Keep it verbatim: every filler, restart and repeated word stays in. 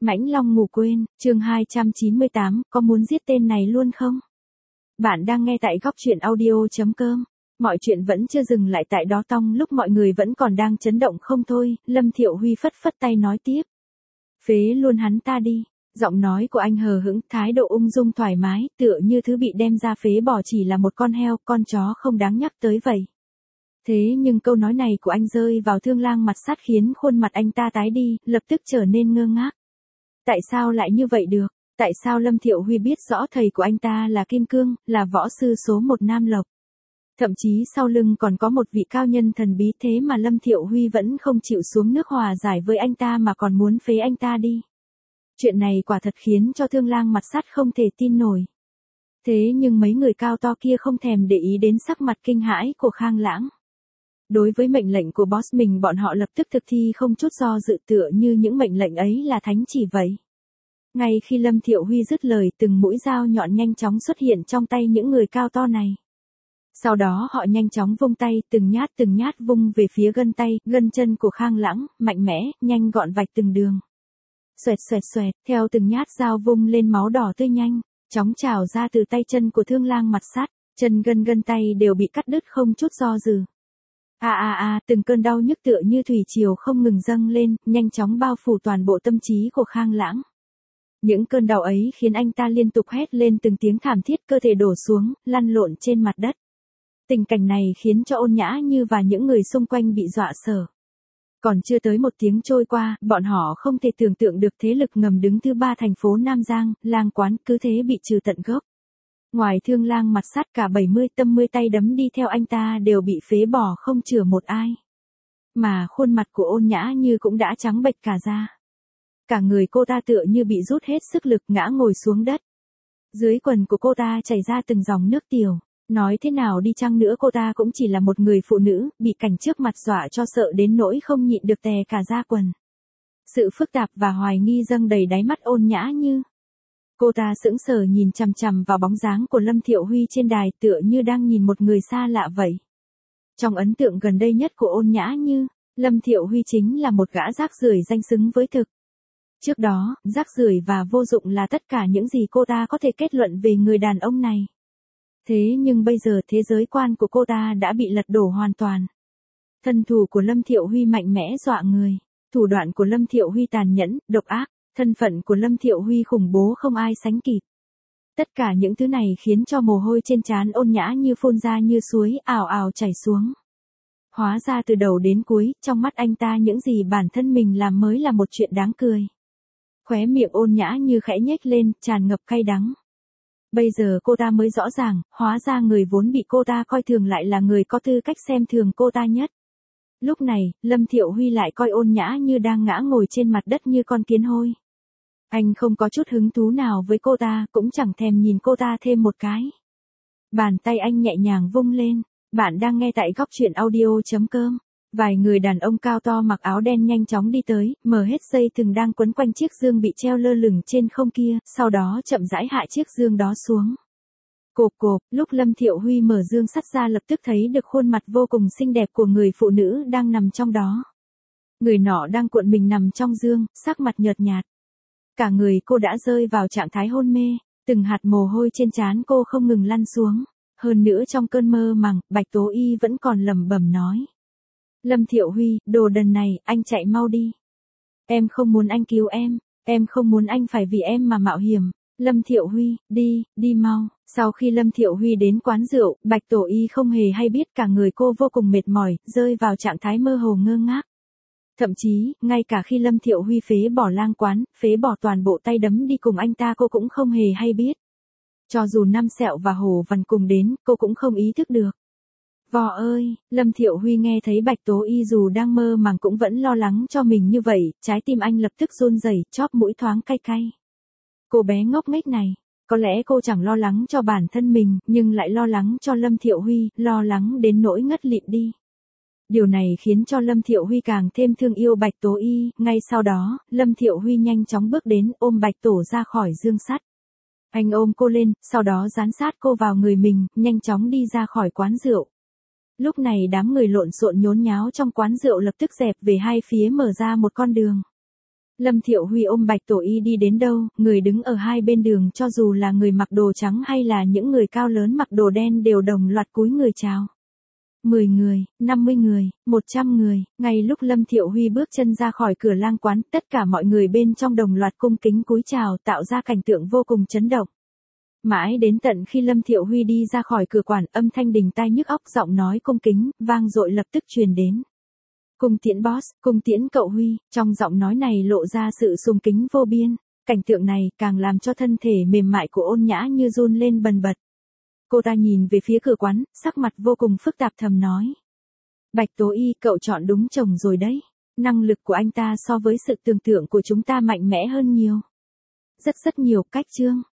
Mãnh Long ngủ quên, chương hai trăm chín mươi tám, có muốn giết tên này luôn không? Bạn đang nghe tại góc truyện audio.com. Mọi chuyện vẫn chưa dừng lại tại đó tong lúc mọi người vẫn còn đang chấn động không thôi, Lâm Thiệu Huy phất phất tay nói tiếp. Phế luôn hắn ta đi. Giọng nói của anh hờ hững, thái độ ung dung thoải mái, tựa như thứ bị đem ra phế bỏ chỉ là một con heo, con chó không đáng nhắc tới vậy. Thế nhưng câu nói này của anh rơi vào Thương Lang mặt sắt khiến khuôn mặt anh ta tái đi, lập tức trở nên ngơ ngác. Tại sao lại như vậy được? Tại sao Lâm Thiệu Huy biết rõ thầy của anh ta là Kim Cương, là võ sư số một Nam Lộc? Thậm chí sau lưng còn có một vị cao nhân thần bí, thế mà Lâm Thiệu Huy vẫn không chịu xuống nước hòa giải với anh ta mà còn muốn phế anh ta đi. Chuyện này quả thật khiến cho Thương Lang mặt sắt không thể tin nổi. Thế nhưng mấy người cao to kia không thèm để ý đến sắc mặt kinh hãi của Khang Lãng. Đối với mệnh lệnh của boss mình, bọn họ lập tức thực thi không chút do dự, tựa như những mệnh lệnh ấy là thánh chỉ vậy. Ngay khi Lâm Thiệu Huy dứt lời, từng mũi dao nhọn nhanh chóng xuất hiện trong tay những người cao to này. Sau đó họ nhanh chóng vung tay, từng nhát từng nhát vung về phía gân tay, gân chân của Khang Lãng, mạnh mẽ, nhanh gọn vạch từng đường. Xoẹt xoẹt xoẹt, theo từng nhát dao vung lên, máu đỏ tươi nhanh chóng trào ra từ tay chân của Thương Lang mặt sắt, chân gân gân tay đều bị cắt đứt không chút do dự. A a a, từng cơn đau nhức tựa như thủy triều không ngừng dâng lên, nhanh chóng bao phủ toàn bộ tâm trí của Khang Lãng. Những cơn đau ấy khiến anh ta liên tục hét lên từng tiếng thảm thiết, cơ thể đổ xuống, lăn lộn trên mặt đất. Tình cảnh này khiến cho Ôn Nhã Như và những người xung quanh bị dọa sợ. Còn chưa tới một tiếng trôi qua, bọn họ không thể tưởng tượng được thế lực ngầm đứng thứ ba thành phố Nam Giang, Lang Quán, cứ thế bị trừ tận gốc. Ngoài Thương Lang mặt sắt, cả bảy mươi tâm mươi tay đấm đi theo anh ta đều bị phế bỏ không chừa một ai. Mà khuôn mặt của Ôn Nhã Như cũng đã trắng bệch cả da. Cả người cô ta tựa như bị rút hết sức lực, ngã ngồi xuống đất. Dưới quần của cô ta chảy ra từng dòng nước tiểu. Nói thế nào đi chăng nữa cô ta cũng chỉ là một người phụ nữ, bị cảnh trước mặt dọa cho sợ đến nỗi không nhịn được tè cả da quần. Sự phức tạp và hoài nghi dâng đầy đáy mắt Ôn Nhã Như. Cô ta sững sờ nhìn chằm chằm vào bóng dáng của Lâm Thiệu Huy trên đài, tựa như đang nhìn một người xa lạ vậy. Trong ấn tượng gần đây nhất của Ôn Nhã Như, Lâm Thiệu Huy chính là một gã rác rưởi danh xứng với thực. Trước đó, rác rưởi và vô dụng là tất cả những gì cô ta có thể kết luận về người đàn ông này. Thế nhưng bây giờ thế giới quan của cô ta đã bị lật đổ hoàn toàn. Thân thủ của Lâm Thiệu Huy mạnh mẽ dọa người, thủ đoạn của Lâm Thiệu Huy tàn nhẫn, độc ác, thân phận của Lâm Thiệu Huy khủng bố không ai sánh kịp. Tất cả những thứ này khiến cho mồ hôi trên trán Ôn Nhã Như phun ra như suối, ào ào chảy xuống. Hóa ra từ đầu đến cuối, trong mắt anh ta những gì bản thân mình làm mới là một chuyện đáng cười. Khóe miệng Ôn Nhã Như khẽ nhếch lên, tràn ngập cay đắng. Bây giờ cô ta mới rõ ràng, hóa ra người vốn bị cô ta coi thường lại là người có tư cách xem thường cô ta nhất. Lúc này, Lâm Thiệu Huy lại coi Ôn Nhã Như đang ngã ngồi trên mặt đất như con kiến hôi. Anh không có chút hứng thú nào với cô ta, cũng chẳng thèm nhìn cô ta thêm một cái. Bàn tay anh nhẹ nhàng vung lên. Bạn đang nghe tại góc truyện audio.com. Vài người đàn ông cao to mặc áo đen nhanh chóng đi tới, mở hết dây thừng đang quấn quanh chiếc dương bị treo lơ lửng trên không kia, sau đó chậm rãi hạ chiếc dương đó xuống. Cộp cộp, lúc Lâm Thiệu Huy mở dương sắt ra lập tức thấy được khuôn mặt vô cùng xinh đẹp của người phụ nữ đang nằm trong đó. Người nọ đang cuộn mình nằm trong dương, sắc mặt nhợt nhạt. Cả người cô đã rơi vào trạng thái hôn mê, từng hạt mồ hôi trên trán cô không ngừng lăn xuống. Hơn nữa trong cơn mơ màng, Bạch Tố Y vẫn còn lẩm bẩm nói. Lâm Thiệu Huy, đồ đần này, anh chạy mau đi. Em không muốn anh cứu em, em không muốn anh phải vì em mà mạo hiểm. Lâm Thiệu Huy, đi, đi mau. Sau khi Lâm Thiệu Huy đến quán rượu, Bạch Tổ Y không hề hay biết, cả người cô vô cùng mệt mỏi, rơi vào trạng thái mơ hồ ngơ ngác. Thậm chí, ngay cả khi Lâm Thiệu Huy phế bỏ Lang Quán, phế bỏ toàn bộ tay đấm đi cùng anh ta, cô cũng không hề hay biết. Cho dù Năm Sẹo và Hồ Văn cùng đến, cô cũng không ý thức được. Vò ơi, Lâm Thiệu Huy nghe thấy Bạch Tố Y dù đang mơ màng cũng vẫn lo lắng cho mình như vậy, trái tim anh lập tức run rẩy, chóp mũi thoáng cay cay. Cô bé ngốc nghếch này, có lẽ cô chẳng lo lắng cho bản thân mình, nhưng lại lo lắng cho Lâm Thiệu Huy, lo lắng đến nỗi ngất lịm đi. Điều này khiến cho Lâm Thiệu Huy càng thêm thương yêu Bạch Tố Y, ngay sau đó, Lâm Thiệu Huy nhanh chóng bước đến, ôm Bạch Tổ ra khỏi dương sắt. Anh ôm cô lên, sau đó dán sát cô vào người mình, nhanh chóng đi ra khỏi quán rượu. Lúc này đám người lộn xộn nhốn nháo trong quán rượu lập tức dẹp về hai phía, mở ra một con đường. Lâm Thiệu Huy ôm Bạch Tổ Y đi đến đâu, người đứng ở hai bên đường cho dù là người mặc đồ trắng hay là những người cao lớn mặc đồ đen đều đồng loạt cúi người chào. mười người, năm mươi người, một trăm người, ngay lúc Lâm Thiệu Huy bước chân ra khỏi cửa lang quán, tất cả mọi người bên trong đồng loạt cung kính cúi chào tạo ra cảnh tượng vô cùng chấn động. Mãi đến tận khi Lâm Thiệu Huy đi ra khỏi cửa quản, âm thanh đình tai nhức óc giọng nói cung kính, vang dội lập tức truyền đến. Cung tiễn boss, cung tiễn cậu Huy, trong giọng nói này lộ ra sự sùng kính vô biên. Cảnh tượng này càng làm cho thân thể mềm mại của Ôn Nhã như run lên bần bật. Cô ta nhìn về phía cửa quán, sắc mặt vô cùng phức tạp thầm nói. Bạch Tố Y, cậu chọn đúng chồng rồi đấy. Năng lực của anh ta so với sự tưởng tượng của chúng ta mạnh mẽ hơn nhiều. Rất rất nhiều, cách chương.